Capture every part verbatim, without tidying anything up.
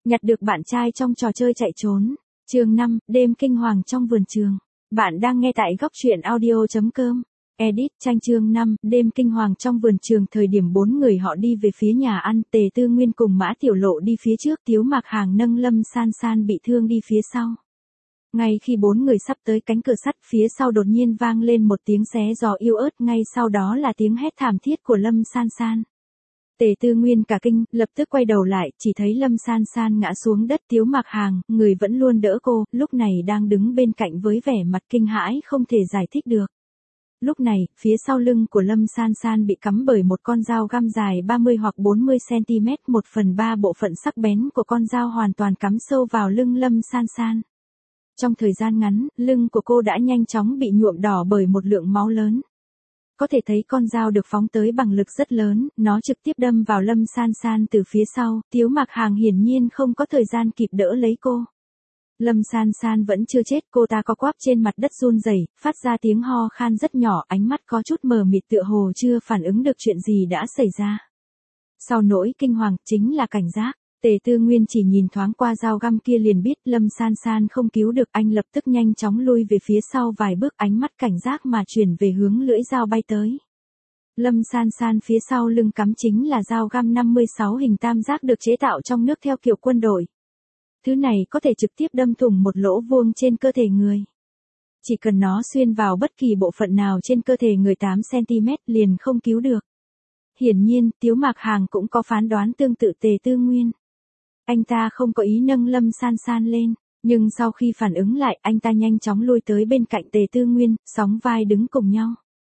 Nhặt được bạn trai trong trò chơi chạy trốn. Chương năm, đêm kinh hoàng trong vườn trường. Bạn đang nghe tại góc truyện audio chấm com. Edit tranh chương năm, đêm kinh hoàng trong vườn trường. Thời điểm bốn người họ đi về phía nhà ăn, Tề Tư Nguyên cùng Mã Tiểu Lộ đi phía trước, Tiếu Mạc Hàng nâng Lâm San San bị thương đi phía sau. Ngay khi bốn người sắp tới cánh cửa sắt, phía sau đột nhiên vang lên một tiếng xé gió yếu ớt, ngay sau đó là tiếng hét thảm thiết của Lâm San San. Tề Tư Nguyên cả kinh, lập tức quay đầu lại, chỉ thấy Lâm San San ngã xuống đất. Tiếu Mạc Hàng, người vẫn luôn đỡ cô, lúc này đang đứng bên cạnh với vẻ mặt kinh hãi không thể giải thích được. Lúc này, phía sau lưng của Lâm San San bị cắm bởi một con dao găm dài ba mươi hoặc bốn mươi xăng-ti-mét, một phần ba bộ phận sắc bén của con dao hoàn toàn cắm sâu vào lưng Lâm San San. Trong thời gian ngắn, lưng của cô đã nhanh chóng bị nhuộm đỏ bởi một lượng máu lớn. Có thể thấy con dao được phóng tới bằng lực rất lớn, nó trực tiếp đâm vào Lâm San San từ phía sau. Tiếu Mạc Hàng hiển nhiên không có thời gian kịp đỡ lấy cô. Lâm San San vẫn chưa chết, cô ta co quắp trên mặt đất run rẩy, phát ra tiếng ho khan rất nhỏ, ánh mắt có chút mờ mịt tựa hồ chưa phản ứng được chuyện gì đã xảy ra. Sau nỗi kinh hoàng, chính là cảnh giác. Tề Tư Nguyên chỉ nhìn thoáng qua dao găm kia liền biết Lâm San San không cứu được, anh lập tức nhanh chóng lui về phía sau vài bước, ánh mắt cảnh giác mà chuyển về hướng lưỡi dao bay tới. Lâm San San phía sau lưng cắm chính là dao găm năm mươi sáu hình tam giác được chế tạo trong nước theo kiểu quân đội. Thứ này có thể trực tiếp đâm thủng một lỗ vuông trên cơ thể người. Chỉ cần nó xuyên vào bất kỳ bộ phận nào trên cơ thể người tám xăng-ti-mét liền không cứu được. Hiển nhiên, Tiếu Mạc Hàng cũng có phán đoán tương tự Tề Tư Nguyên. Anh ta không có ý nâng Lâm San San lên, nhưng sau khi phản ứng lại, anh ta nhanh chóng lui tới bên cạnh Tề Tư Nguyên, sóng vai đứng cùng nhau.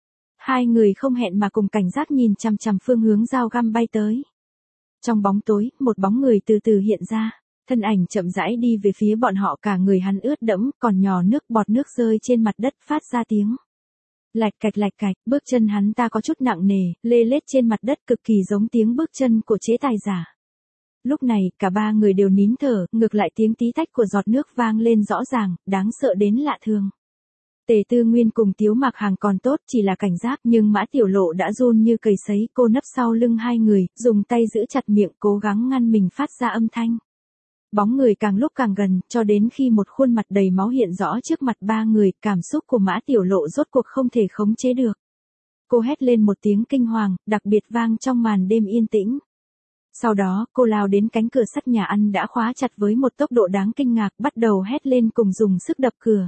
Hai người không hẹn mà cùng cảnh giác nhìn chằm chằm phương hướng dao găm bay tới. Trong bóng tối, một bóng người từ từ hiện ra, thân ảnh chậm rãi đi về phía bọn họ, cả người hắn ướt đẫm, còn nhỏ nước bọt nước rơi trên mặt đất phát ra tiếng lạch cạch lạch cạch. Bước chân hắn ta có chút nặng nề, lê lết trên mặt đất, cực kỳ giống tiếng bước chân của chế tài giả. Lúc này, cả ba người đều nín thở, ngược lại tiếng tí tách của giọt nước vang lên rõ ràng, đáng sợ đến lạ thường. Tề Tư Nguyên cùng Tiếu Mạc Hàng còn tốt, chỉ là cảnh giác, nhưng Mã Tiểu Lộ đã run như cầy sấy, cô nấp sau lưng hai người, dùng tay giữ chặt miệng, cố gắng ngăn mình phát ra âm thanh. Bóng người càng lúc càng gần, cho đến khi một khuôn mặt đầy máu hiện rõ trước mặt ba người, cảm xúc của Mã Tiểu Lộ rốt cuộc không thể khống chế được. Cô hét lên một tiếng kinh hoàng, đặc biệt vang trong màn đêm yên tĩnh. Sau đó, cô lao đến cánh cửa sắt nhà ăn đã khóa chặt với một tốc độ đáng kinh ngạc, bắt đầu hét lên cùng dùng sức đập cửa.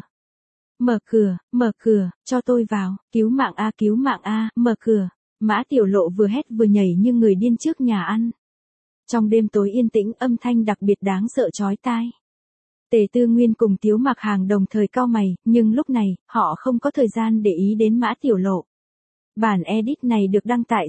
Mở cửa, mở cửa, cho tôi vào, cứu mạng a, cứu mạng a, mở cửa. Mã Tiểu Lộ vừa hét vừa nhảy như người điên trước nhà ăn. Trong đêm tối yên tĩnh, âm thanh đặc biệt đáng sợ chói tai. Tề Tư Nguyên cùng Tiếu Mạc Hàng đồng thời cau mày, nhưng lúc này, họ không có thời gian để ý đến Mã Tiểu Lộ. Bản edit này được đăng tại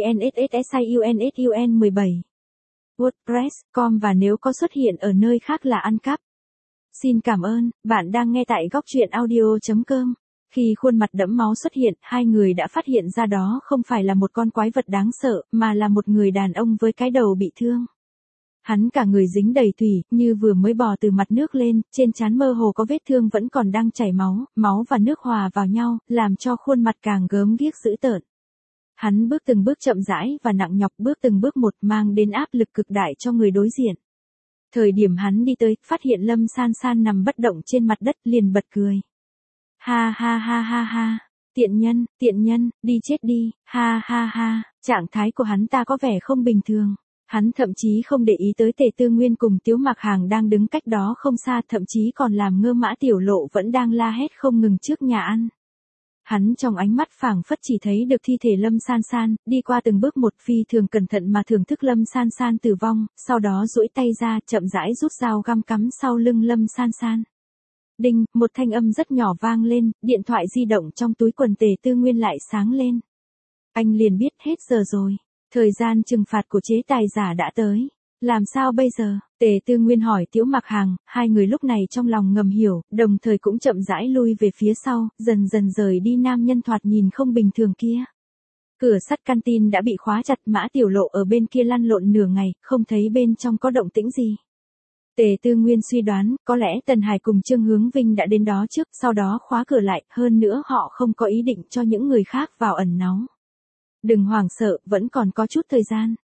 cansssun mười bảy. WordPress chấm com và nếu có xuất hiện ở nơi khác là ăn cắp. Xin cảm ơn, bạn đang nghe tại góc truyện audio chấm com. Khi khuôn mặt đẫm máu xuất hiện, hai người đã phát hiện ra đó không phải là một con quái vật đáng sợ, mà là một người đàn ông với cái đầu bị thương. Hắn cả người dính đầy thủy, như vừa mới bò từ mặt nước lên, trên trán mơ hồ có vết thương vẫn còn đang chảy máu, máu và nước hòa vào nhau, làm cho khuôn mặt càng gớm ghiếc dữ tợn. Hắn bước từng bước chậm rãi và nặng nhọc, bước từng bước một, mang đến áp lực cực đại cho người đối diện. Thời điểm hắn đi tới, phát hiện Lâm San San nằm bất động trên mặt đất, liền bật cười. Ha ha ha ha ha, tiện nhân, tiện nhân, đi chết đi, ha ha ha. Trạng thái của hắn ta có vẻ không bình thường. Hắn thậm chí không để ý tới Tề Tư Nguyên cùng Tiếu Mạc Hàng đang đứng cách đó không xa, thậm chí còn làm ngơ Mã Tiểu Lộ vẫn đang la hét không ngừng trước nhà ăn. Hắn trong ánh mắt phảng phất chỉ thấy được thi thể Lâm San San, đi qua từng bước một, phi thường cẩn thận mà thưởng thức Lâm San San tử vong, sau đó duỗi tay ra, chậm rãi rút dao găm cắm sau lưng Lâm San San. Đinh, một thanh âm rất nhỏ vang lên, điện thoại di động trong túi quần Tề Tư Nguyên lại sáng lên. Anh liền biết hết giờ rồi, thời gian trừng phạt của chế tài giả đã tới. Làm sao bây giờ? Tề Tư Nguyên hỏi Tiếu Mạc Hàng, hai người lúc này trong lòng ngầm hiểu, đồng thời cũng chậm rãi lui về phía sau, dần dần rời đi nam nhân thoạt nhìn không bình thường kia. Cửa sắt canteen đã bị khóa chặt, Mã Tiểu Lộ ở bên kia lăn lộn nửa ngày, không thấy bên trong có động tĩnh gì. Tề Tư Nguyên suy đoán, có lẽ Tần Hải cùng Trương Hướng Vinh đã đến đó trước, sau đó khóa cửa lại, hơn nữa họ không có ý định cho những người khác vào ẩn náu. Đừng hoảng sợ, vẫn còn có chút thời gian.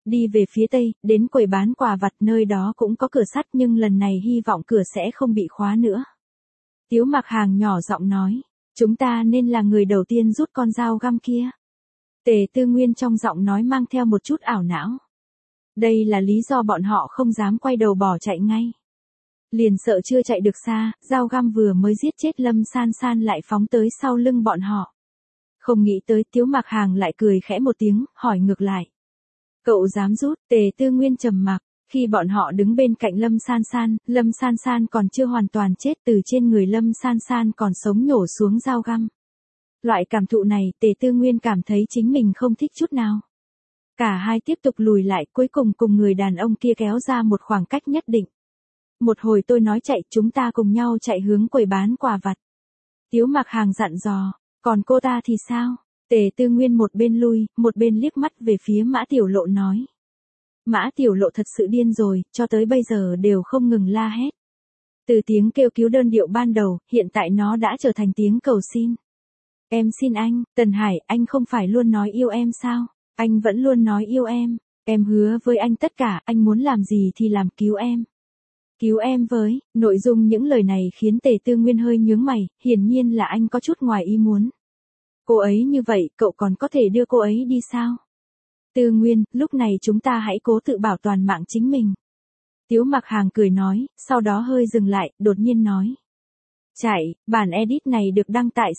đi về phía tây, đến quầy bán quà vặt, nơi đó cũng có cửa sắt nhưng lần này hy vọng cửa sẽ không bị khóa nữa. Tiếu Mặc Hàng nhỏ giọng nói, chúng ta nên là người đầu tiên rút con dao găm kia. Tề Tư Nguyên trong giọng nói mang theo một chút ảo não. Đây là lý do bọn họ không dám quay đầu bỏ chạy ngay. Liền sợ chưa chạy được xa, dao găm vừa mới giết chết Lâm San San lại phóng tới sau lưng bọn họ. Không nghĩ tới Tiếu Mặc Hàng lại cười khẽ một tiếng, hỏi ngược lại. Cậu dám rút? Tề Tư Nguyên trầm mặc. Khi bọn họ đứng bên cạnh Lâm San San, Lâm San San còn chưa hoàn toàn chết, từ trên người Lâm San San còn sống nhổ xuống dao găm. Loại cảm thụ này Tề Tư Nguyên cảm thấy chính mình không thích chút nào. Cả hai tiếp tục lùi lại, cuối cùng cùng người đàn ông kia kéo ra một khoảng cách nhất định. Một hồi tôi nói chạy, chúng ta cùng nhau chạy hướng quầy bán quà vặt. Tiếu Mặc Hàng dặn dò, còn cô ta thì sao? Tề Tư Nguyên một bên lui, một bên liếc mắt về phía Mã Tiểu Lộ nói. Mã Tiểu Lộ thật sự điên rồi, cho tới bây giờ đều không ngừng la hét. Từ tiếng kêu cứu đơn điệu ban đầu, hiện tại nó đã trở thành tiếng cầu xin. Em xin anh, Tần Hải, anh không phải luôn nói yêu em sao? Anh vẫn luôn nói yêu em. Em hứa với anh tất cả, anh muốn làm gì thì làm, cứu em. Cứu em với, nội dung những lời này khiến Tề Tư Nguyên hơi nhướng mày, hiển nhiên là anh có chút ngoài ý muốn. Cô ấy như vậy, cậu còn có thể đưa cô ấy đi sao? Tư Nguyên, lúc này chúng ta hãy cố tự bảo toàn mạng chính mình. Tiếu Mặc Hàng cười nói, sau đó hơi dừng lại, đột nhiên nói. Chạy, bản edit này được đăng tại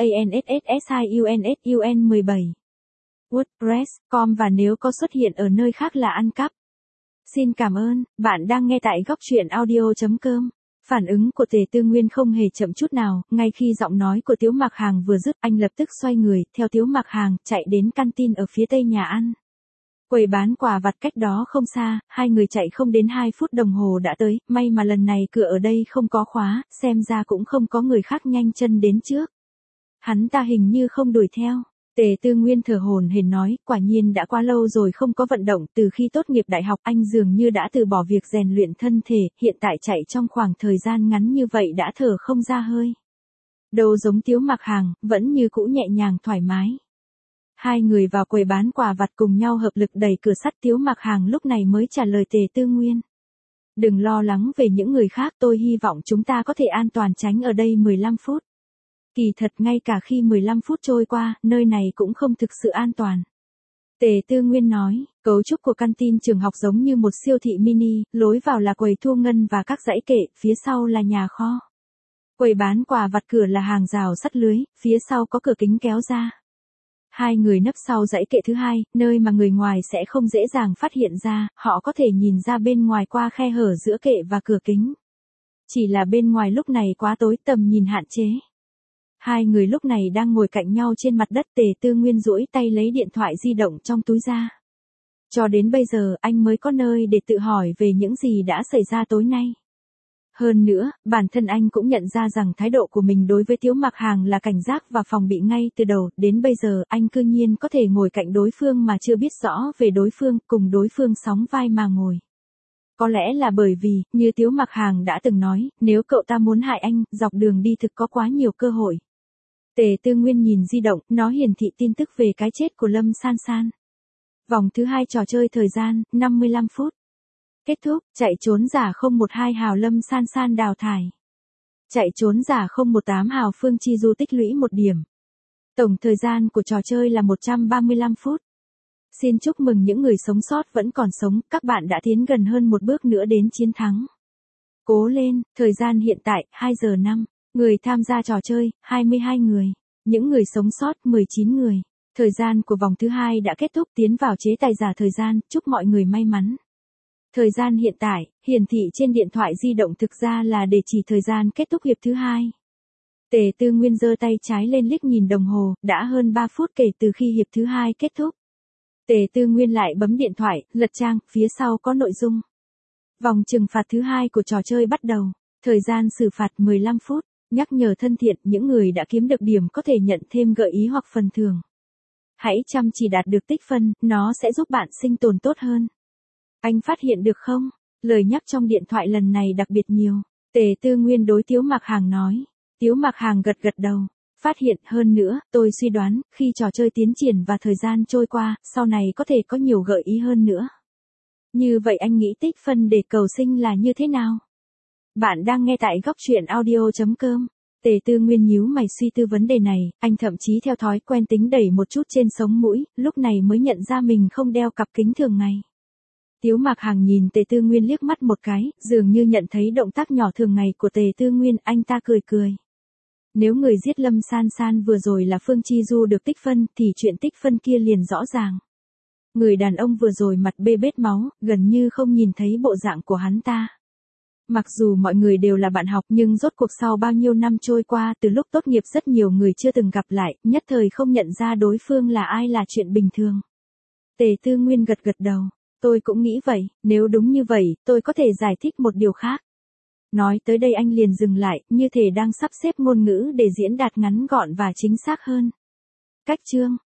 cansssunsun mười bảy. WordPress chấm com và nếu có xuất hiện ở nơi khác là ăn cắp. Xin cảm ơn, bạn đang nghe tại góc truyện audio chấm com. Phản ứng của Tề Tư Nguyên không hề chậm chút nào, ngay khi giọng nói của Tiếu Mặc Hàng vừa dứt, anh lập tức xoay người, theo Tiếu Mặc Hàng, chạy đến canteen ở phía tây nhà ăn. Quầy bán quà vặt cách đó không xa, hai người chạy không đến hai phút đồng hồ đã tới, may mà lần này cửa ở đây không có khóa, xem ra cũng không có người khác nhanh chân đến trước. Hắn ta hình như không đuổi theo. Tề Tư Nguyên thở hổn hển nói, quả nhiên đã quá lâu rồi không có vận động, từ khi tốt nghiệp đại học anh dường như đã từ bỏ việc rèn luyện thân thể, hiện tại chạy trong khoảng thời gian ngắn như vậy đã thở không ra hơi. Đâu giống Tiếu Mặc Hàng, vẫn như cũ nhẹ nhàng thoải mái. Hai người vào quầy bán quà vặt cùng nhau hợp lực đẩy cửa sắt, Tiếu Mặc Hàng lúc này mới trả lời Tề Tư Nguyên. Đừng lo lắng về những người khác, tôi hy vọng chúng ta có thể an toàn tránh ở đây mười lăm phút. Kỳ thật ngay cả khi mười lăm phút trôi qua, nơi này cũng không thực sự an toàn. Tề Tư Nguyên nói, cấu trúc của canteen trường học giống như một siêu thị mini, lối vào là quầy thu ngân và các dãy kệ, phía sau là nhà kho. Quầy bán quà vặt cửa là hàng rào sắt lưới, phía sau có cửa kính kéo ra. Hai người nấp sau dãy kệ thứ hai, nơi mà người ngoài sẽ không dễ dàng phát hiện ra, họ có thể nhìn ra bên ngoài qua khe hở giữa kệ và cửa kính. Chỉ là bên ngoài lúc này quá tối, tầm nhìn hạn chế. Hai người lúc này đang ngồi cạnh nhau trên mặt đất, Tề Tư Nguyên duỗi tay lấy điện thoại di động trong túi ra. Cho đến bây giờ anh mới có nơi để tự hỏi về những gì đã xảy ra tối nay. Hơn nữa, bản thân anh cũng nhận ra rằng thái độ của mình đối với Tiếu Mặc Hàng là cảnh giác và phòng bị ngay từ đầu, đến bây giờ anh cư nhiên có thể ngồi cạnh đối phương mà chưa biết rõ về đối phương, cùng đối phương sóng vai mà ngồi. Có lẽ là bởi vì, như Tiếu Mặc Hàng đã từng nói, nếu cậu ta muốn hại anh, dọc đường đi thực có quá nhiều cơ hội. Tề Tư Nguyên nhìn di động, nó hiển thị tin tức về cái chết của Lâm San San. Vòng thứ hai trò chơi thời gian, năm mươi lăm phút. Kết thúc, chạy trốn giả không một hai hào Lâm San San đào thải. Chạy trốn giả không một tám hào Phương Chi Du tích lũy một điểm. Tổng thời gian của trò chơi là một trăm ba mươi lăm phút. Xin chúc mừng những người sống sót vẫn còn sống, các bạn đã tiến gần hơn một bước nữa đến chiến thắng. Cố lên, thời gian hiện tại, hai giờ năm. Người tham gia trò chơi, hai mươi hai người. Những người sống sót, mười chín người. Thời gian của vòng thứ hai đã kết thúc, tiến vào chế tài giả thời gian, chúc mọi người may mắn. Thời gian hiện tại, hiển thị trên điện thoại di động thực ra là để chỉ thời gian kết thúc hiệp thứ hai. Tề Tư Nguyên giơ tay trái lên liếc nhìn đồng hồ, đã hơn ba phút kể từ khi hiệp thứ hai kết thúc. Tề Tư Nguyên lại bấm điện thoại, lật trang, phía sau có nội dung. Vòng trừng phạt thứ hai của trò chơi bắt đầu. Thời gian xử phạt mười lăm phút. Nhắc nhở thân thiện, những người đã kiếm được điểm có thể nhận thêm gợi ý hoặc phần thưởng. Hãy chăm chỉ đạt được tích phân, nó sẽ giúp bạn sinh tồn tốt hơn. Anh phát hiện được không? Lời nhắc trong điện thoại lần này đặc biệt nhiều. Tề Tư Nguyên đối Tiếu Mặc Hàng nói. Tiếu Mặc Hàng gật gật đầu. Phát hiện hơn nữa, tôi suy đoán, khi trò chơi tiến triển và thời gian trôi qua, sau này có thể có nhiều gợi ý hơn nữa. Như vậy anh nghĩ tích phân để cầu sinh là như thế nào? Bạn đang nghe tại góc chuyện audio chấm com. Tề Tư Nguyên nhíu mày suy tư vấn đề này, anh thậm chí theo thói quen tính đẩy một chút trên sống mũi, lúc này mới nhận ra mình không đeo cặp kính thường ngày. Tiếu Mạc Hằng nhìn Tề Tư Nguyên liếc mắt một cái, dường như nhận thấy động tác nhỏ thường ngày của Tề Tư Nguyên, anh ta cười cười. Nếu người giết Lâm San San vừa rồi là Phương Chi Du được tích phân, thì chuyện tích phân kia liền rõ ràng. Người đàn ông vừa rồi mặt bê bết máu, gần như không nhìn thấy bộ dạng của hắn ta. Mặc dù mọi người đều là bạn học nhưng rốt cuộc sau bao nhiêu năm trôi qua, từ lúc tốt nghiệp rất nhiều người chưa từng gặp lại, nhất thời không nhận ra đối phương là ai là chuyện bình thường. Tề Tư Nguyên gật gật đầu. Tôi cũng nghĩ vậy, nếu đúng như vậy, tôi có thể giải thích một điều khác. Nói tới đây anh liền dừng lại, như thể đang sắp xếp ngôn ngữ để diễn đạt ngắn gọn và chính xác hơn. Cách chương.